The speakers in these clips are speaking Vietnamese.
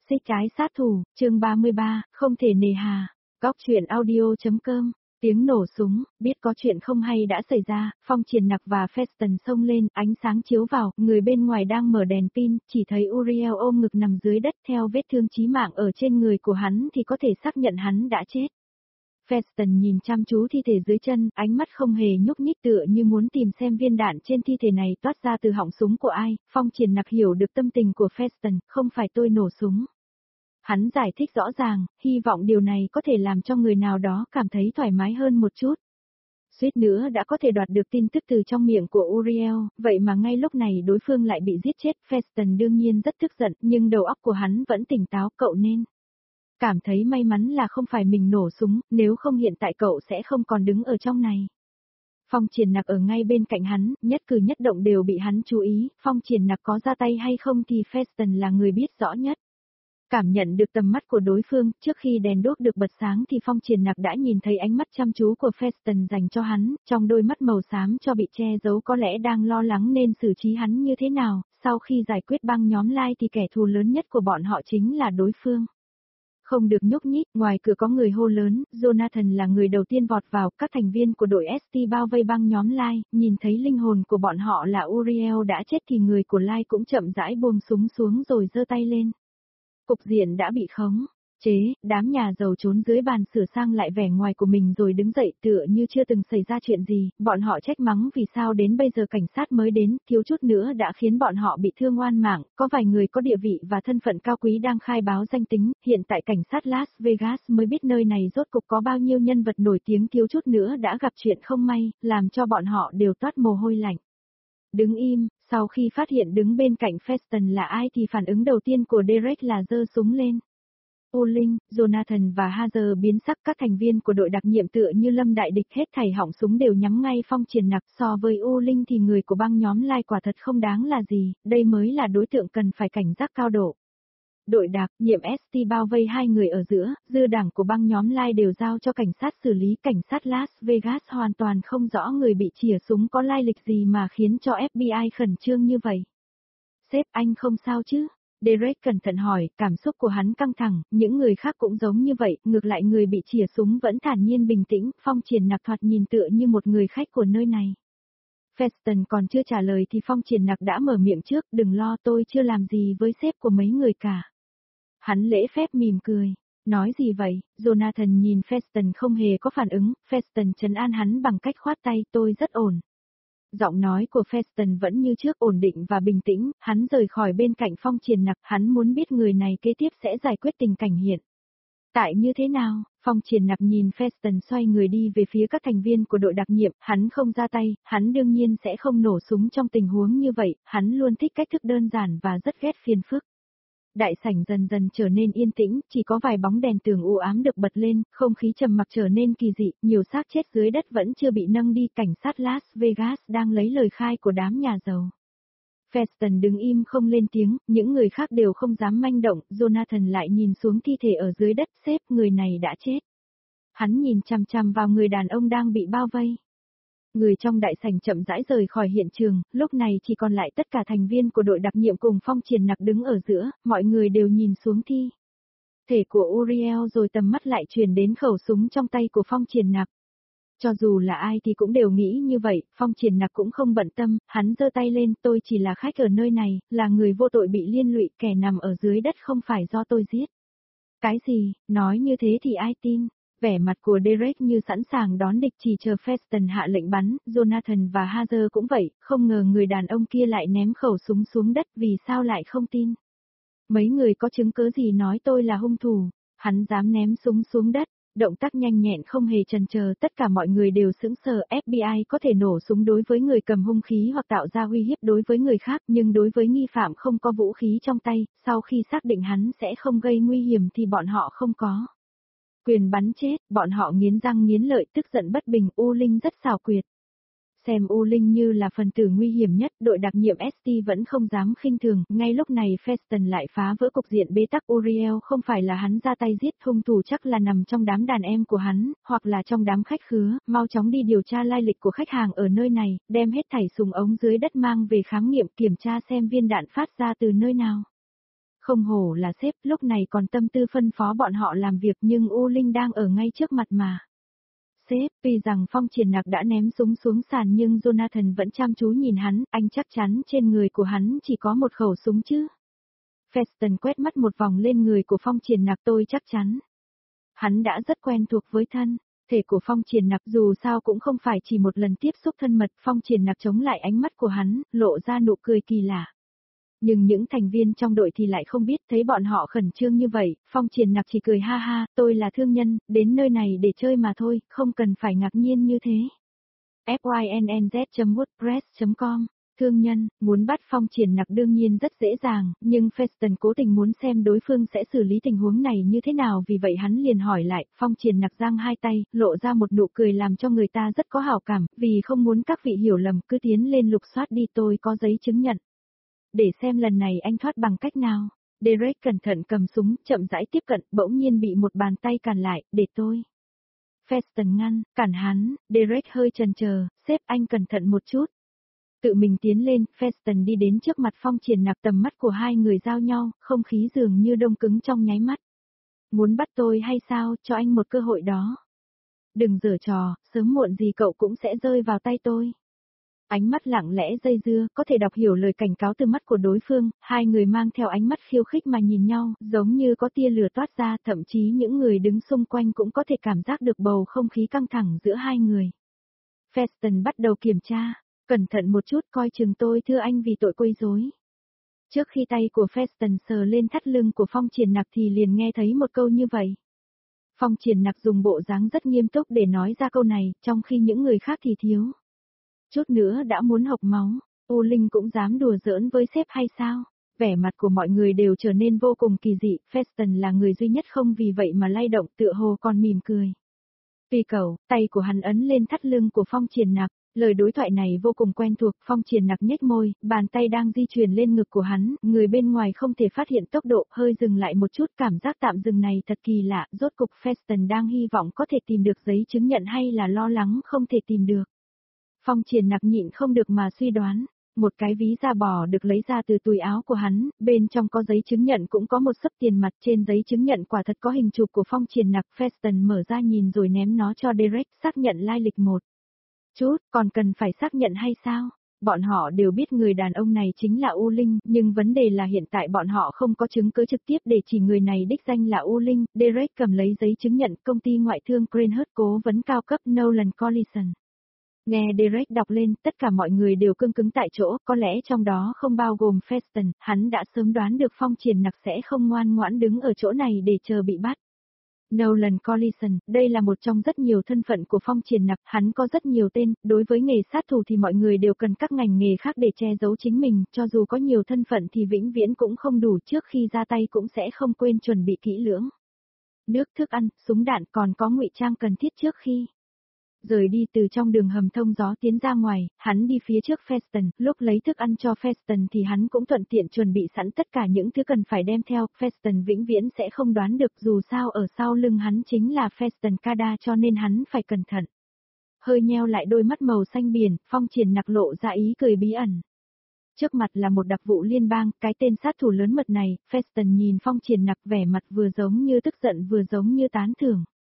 Xích trái sát thủ, chương 33, không thể nề hà. Góc truyện audio.com. Tiếng nổ súng, biết có chuyện không hay đã xảy ra, Phong Triển Nặc và Feston xông lên, ánh sáng chiếu vào, người bên ngoài đang mở đèn pin, chỉ thấy Uriel ôm ngực nằm dưới đất theo vết thương chí mạng ở trên người của hắn thì có thể xác nhận hắn đã chết. Feston nhìn chăm chú thi thể dưới chân, ánh mắt không hề nhúc nhích tựa như muốn tìm xem viên đạn trên thi thể này toát ra từ họng súng của ai. Phong Triển Nặc hiểu được tâm tình của Feston, không phải tôi nổ súng. Hắn giải thích rõ ràng, hy vọng điều này có thể làm cho người nào đó cảm thấy thoải mái hơn một chút. Suýt nữa đã có thể đoạt được tin tức từ trong miệng của Uriel, vậy mà ngay lúc này đối phương lại bị giết chết. Feston đương nhiên rất tức giận, nhưng đầu óc của hắn vẫn tỉnh táo, cậu nên cảm thấy may mắn là không phải mình nổ súng, nếu không hiện tại cậu sẽ không còn đứng ở trong này. Phong Triển Nặc ở ngay bên cạnh hắn, nhất cử nhất động đều bị hắn chú ý, Phong Triển Nặc có ra tay hay không thì Feston là người biết rõ nhất. Cảm nhận được tầm mắt của đối phương, trước khi đèn đuốc được bật sáng thì Phong Triển Nặc đã nhìn thấy ánh mắt chăm chú của Feston dành cho hắn, trong đôi mắt màu xám cho bị che giấu có lẽ đang lo lắng nên xử trí hắn như thế nào. Sau khi giải quyết băng nhóm Lai thì kẻ thù lớn nhất của bọn họ chính là đối phương. Không được nhúc nhích, ngoài cửa có người hô lớn, Jonathan là người đầu tiên vọt vào, các thành viên của đội ST bao vây băng nhóm Lai, nhìn thấy linh hồn của bọn họ là Uriel đã chết thì người của Lai cũng chậm rãi buông súng xuống rồi giơ tay lên. Cục diện đã bị khống chế, đám nhà giàu trốn dưới bàn sửa sang lại vẻ ngoài của mình rồi đứng dậy tựa như chưa từng xảy ra chuyện gì, bọn họ trách mắng vì sao đến bây giờ cảnh sát mới đến, thiếu chút nữa đã khiến bọn họ bị thương oan mạng, có vài người có địa vị và thân phận cao quý đang khai báo danh tính, hiện tại cảnh sát Las Vegas mới biết nơi này rốt cục có bao nhiêu nhân vật nổi tiếng, thiếu chút nữa đã gặp chuyện không may, làm cho bọn họ đều toát mồ hôi lạnh. Đứng im, sau khi phát hiện đứng bên cạnh Feston là ai thì phản ứng đầu tiên của Derek là giơ súng lên. Ulin, Jonathan và Hazer biến sắc, các thành viên của đội đặc nhiệm tựa như lâm đại địch, hết thảy họng súng đều nhắm ngay Phong Triển Nặc. So với Ulin thì người của băng nhóm Lai quả thật không đáng là gì, đây mới là đối tượng cần phải cảnh giác cao độ. Đội đặc nhiệm ST bao vây hai người ở giữa, dư đảng của băng nhóm Lai đều giao cho cảnh sát xử lý. Cảnh sát Las Vegas hoàn toàn không rõ người bị chỉa súng có lai lịch gì mà khiến cho FBI khẩn trương như vậy. Sếp, anh không sao chứ? Derek cẩn thận hỏi, cảm xúc của hắn căng thẳng, những người khác cũng giống như vậy, ngược lại người bị chỉa súng vẫn thản nhiên bình tĩnh. Phong Triển Nặc thoạt nhìn tựa như một người khách của nơi này. Feston còn chưa trả lời thì Phong Triển Nặc đã mở miệng trước, đừng lo, tôi chưa làm gì với sếp của mấy người cả. Hắn lễ phép mỉm cười. Nói gì vậy? Jonathan nhìn Feston không hề có phản ứng, Feston trấn an hắn bằng cách khoát tay, tôi rất ổn. Giọng nói của Feston vẫn như trước, ổn định và bình tĩnh, hắn rời khỏi bên cạnh Phong Triển Nặc, hắn muốn biết người này kế tiếp sẽ giải quyết tình cảnh hiện tại như thế nào. Phong Triển Nặc nhìn Feston xoay người đi về phía các thành viên của đội đặc nhiệm, hắn không ra tay, hắn đương nhiên sẽ không nổ súng trong tình huống như vậy, hắn luôn thích cách thức đơn giản và rất ghét phiền phức. Đại sảnh dần dần trở nên yên tĩnh, chỉ có vài bóng đèn tường u ám được bật lên, không khí trầm mặc trở nên kỳ dị, nhiều xác chết dưới đất vẫn chưa bị nâng đi, cảnh sát Las Vegas đang lấy lời khai của đám nhà giàu. Feston đứng im không lên tiếng, những người khác đều không dám manh động, Jonathan lại nhìn xuống thi thể ở dưới đất, sếp, người này đã chết. Hắn nhìn chằm chằm vào người đàn ông đang bị bao vây. Người trong đại sảnh chậm rãi rời khỏi hiện trường, lúc này chỉ còn lại tất cả thành viên của đội đặc nhiệm cùng Phong Triển Nặc đứng ở giữa, mọi người đều nhìn xuống thi thể của Uriel rồi tầm mắt lại chuyển đến khẩu súng trong tay của Phong Triển Nặc. Cho dù là ai thì cũng đều nghĩ như vậy, Phong Triển Nặc cũng không bận tâm, hắn giơ tay lên, tôi chỉ là khách ở nơi này, là người vô tội bị liên lụy, kẻ nằm ở dưới đất không phải do tôi giết. Cái gì, nói như thế thì ai tin? Vẻ mặt của Derek như sẵn sàng đón địch, chỉ chờ Feston hạ lệnh bắn. Jonathan và Hazer cũng vậy, không ngờ người đàn ông kia lại ném khẩu súng xuống đất, vì sao lại không tin? Mấy người có chứng cứ gì nói tôi là hung thủ? Hắn dám ném súng xuống đất, động tác nhanh nhẹn không hề chần chờ, tất cả mọi người đều sững sờ. FBI có thể nổ súng đối với người cầm hung khí hoặc tạo ra uy hiếp đối với người khác, nhưng đối với nghi phạm không có vũ khí trong tay, sau khi xác định hắn sẽ không gây nguy hiểm thì bọn họ không có quyền bắn chết, bọn họ nghiến răng nghiến lợi, tức giận bất bình. U Linh rất xảo quyệt. Xem U Linh như là phần tử nguy hiểm nhất, đội đặc nhiệm ST vẫn không dám khinh thường. Ngay lúc này Feston lại phá vỡ cục diện bế tắc. Uriel không phải là hắn ra tay giết, hung thủ chắc là nằm trong đám đàn em của hắn, hoặc là trong đám khách khứa. Mau chóng đi điều tra lai lịch của khách hàng ở nơi này, đem hết thảy súng ống dưới đất mang về khám nghiệm, kiểm tra xem viên đạn phát ra từ nơi nào. Không hổ là sếp, lúc này còn tâm tư phân phó bọn họ làm việc nhưng U Linh đang ở ngay trước mặt mà. Sếp, tuy rằng Phong Triển Nặc đã ném súng xuống sàn nhưng Jonathan vẫn chăm chú nhìn hắn, anh chắc chắn trên người của hắn chỉ có một khẩu súng chứ. Feston quét mắt một vòng lên người của Phong Triển Nặc, tôi chắc chắn. Hắn đã rất quen thuộc với thân thể của Phong Triển Nặc, dù sao cũng không phải chỉ một lần tiếp xúc thân mật. Phong Triển Nặc chống lại ánh mắt của hắn, lộ ra nụ cười kỳ lạ. Nhưng những thành viên trong đội thì lại không biết, thấy bọn họ khẩn trương như vậy, Phong Triển Nặc chỉ cười ha ha, tôi là thương nhân, đến nơi này để chơi mà thôi, không cần phải ngạc nhiên như thế. fynnz.wordpress.com Thương nhân, muốn bắt Phong Triển Nặc đương nhiên rất dễ dàng, nhưng Feston cố tình muốn xem đối phương sẽ xử lý tình huống này như thế nào, vì vậy hắn liền hỏi lại. Phong Triển Nặc giang hai tay, lộ ra một nụ cười làm cho người ta rất có hảo cảm, vì không muốn các vị hiểu lầm, cứ tiến lên lục soát đi, tôi có giấy chứng nhận. Để xem lần này anh thoát bằng cách nào. Derek cẩn thận cầm súng, chậm rãi tiếp cận, bỗng nhiên bị một bàn tay cản lại, để tôi. Feston ngăn, cản hắn, Derek hơi chần chờ, sếp anh cẩn thận một chút. Tự mình tiến lên, Feston đi đến trước mặt Phong Triển Nặc, tầm mắt của hai người giao nhau, không khí dường như đông cứng trong nháy mắt. Muốn bắt tôi hay sao, cho anh một cơ hội đó. Đừng giở trò, sớm muộn gì cậu cũng sẽ rơi vào tay tôi. Ánh mắt lặng lẽ dây dưa, có thể đọc hiểu lời cảnh cáo từ mắt của đối phương, hai người mang theo ánh mắt khiêu khích mà nhìn nhau, giống như có tia lửa toát ra, thậm chí những người đứng xung quanh cũng có thể cảm giác được bầu không khí căng thẳng giữa hai người. Feston bắt đầu kiểm tra, cẩn thận một chút, coi chừng tôi thưa anh vì tội quấy rối. Trước khi tay của Feston sờ lên thắt lưng của Phong Triển Nặc thì liền nghe thấy một câu như vậy. Phong Triển Nặc dùng bộ dáng rất nghiêm túc để nói ra câu này, trong khi những người khác thì thiếu chút nữa đã muốn hộc máu. U Linh cũng dám đùa giỡn với sếp hay sao? Vẻ mặt của mọi người đều trở nên vô cùng kỳ dị, Feston là người duy nhất không vì vậy mà lay động, tựa hồ còn mỉm cười. Vì cậu, tay của hắn ấn lên thắt lưng của Phong Triển Nặc, lời đối thoại này vô cùng quen thuộc. Phong Triển Nặc nhếch môi, bàn tay đang di chuyển lên ngực của hắn, người bên ngoài không thể phát hiện tốc độ, hơi dừng lại một chút, cảm giác tạm dừng này thật kỳ lạ, rốt cục Feston đang hy vọng có thể tìm được giấy chứng nhận hay là lo lắng không thể tìm được. Phong Triển Nặc nhịn không được mà suy đoán, một cái ví da bò được lấy ra từ túi áo của hắn, bên trong có giấy chứng nhận cũng có một xấp tiền mặt, trên giấy chứng nhận quả thật có hình chụp của Phong Triển Nặc. Feston mở ra nhìn rồi ném nó cho Derek, xác nhận lai lịch một chút, còn cần phải xác nhận hay sao? Bọn họ đều biết người đàn ông này chính là U Linh, nhưng vấn đề là hiện tại bọn họ không có chứng cứ trực tiếp để chỉ người này đích danh là U Linh. Derek cầm lấy giấy chứng nhận công ty ngoại thương Cranehurst, cố vấn cao cấp Nolan Collison. Nghe Derek đọc lên, tất cả mọi người đều cứng cứng tại chỗ, có lẽ trong đó không bao gồm Feston, hắn đã sớm đoán được Phong Triển Nặc sẽ không ngoan ngoãn đứng ở chỗ này để chờ bị bắt. Nolan Collison, đây là một trong rất nhiều thân phận của Phong Triển Nặc, hắn có rất nhiều tên, đối với nghề sát thủ thì mọi người đều cần các ngành nghề khác để che giấu chính mình, cho dù có nhiều thân phận thì vĩnh viễn cũng không đủ, trước khi ra tay cũng sẽ không quên chuẩn bị kỹ lưỡng. Nước, thức ăn, súng đạn, còn có ngụy trang cần thiết trước khi rời đi từ trong đường hầm thông gió tiến ra ngoài, hắn đi phía trước Feston, lúc lấy thức ăn cho Feston thì hắn cũng thuận tiện chuẩn bị sẵn tất cả những thứ cần phải đem theo. Feston vĩnh viễn sẽ không đoán được, dù sao ở sau lưng hắn chính là Feston Cada, cho nên hắn phải cẩn thận. Hơi nheo lại đôi mắt màu xanh biển, Phong Triển Nặc lộ ra ý cười bí ẩn. Trước mặt là một đặc vụ liên bang, cái tên sát thủ lớn mật này. Feston nhìn Phong Triển Nặc, vẻ mặt vừa giống như tức giận vừa giống như tán thưởng.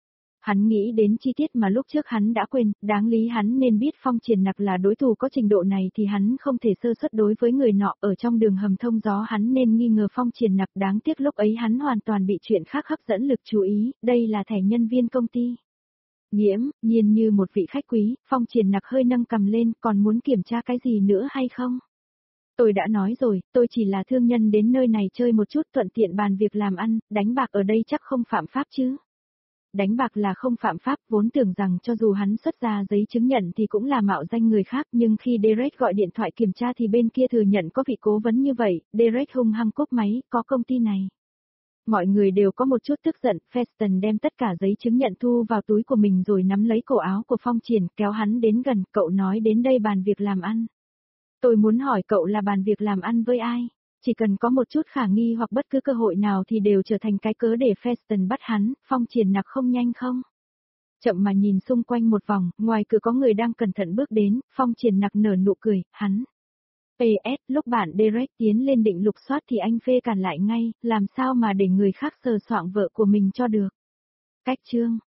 Hắn nghĩ đến chi tiết mà lúc trước hắn đã quên, đáng lý hắn nên biết Phong Triển Nặc là đối thủ có trình độ này thì hắn không thể sơ suất đối với người nọ. Ở trong đường hầm thông gió hắn nên nghi ngờ Phong Triển Nặc, đáng tiếc lúc ấy hắn hoàn toàn bị chuyện khác hấp dẫn lực chú ý, đây là thẻ nhân viên công ty. Nghiễm nhiên như một vị khách quý, Phong Triển Nặc hơi nâng cằm lên, còn muốn kiểm tra cái gì nữa hay không? Tôi đã nói rồi, tôi chỉ là thương nhân đến nơi này chơi một chút, thuận tiện bàn việc làm ăn, đánh bạc ở đây chắc không phạm pháp chứ? Đánh bạc là không phạm pháp, vốn tưởng rằng cho dù hắn xuất ra giấy chứng nhận thì cũng là mạo danh người khác, nhưng khi Derek gọi điện thoại kiểm tra thì bên kia thừa nhận có vị cố vấn như vậy. Derek hung hăng cúp máy, có công ty này. Mọi người đều có một chút tức giận. Feston đem tất cả giấy chứng nhận thu vào túi của mình rồi nắm lấy cổ áo của Phong Triển, kéo hắn đến gần. Cậu nói đến đây bàn việc làm ăn. Tôi muốn hỏi cậu là bàn việc làm ăn với ai? Chỉ cần có một chút khả nghi hoặc bất cứ cơ hội nào thì đều trở thành cái cớ để Feston bắt hắn. Phong Triển Nặc không nhanh không? Chậm mà nhìn xung quanh một vòng, ngoài cửa có người đang cẩn thận bước đến. Phong Triển Nặc nở nụ cười, hắn PS, lúc bạn Derek tiến lên định lục soát thì anh phê cản lại ngay, làm sao mà để người khác sờ soạng vợ của mình cho được. Cách chương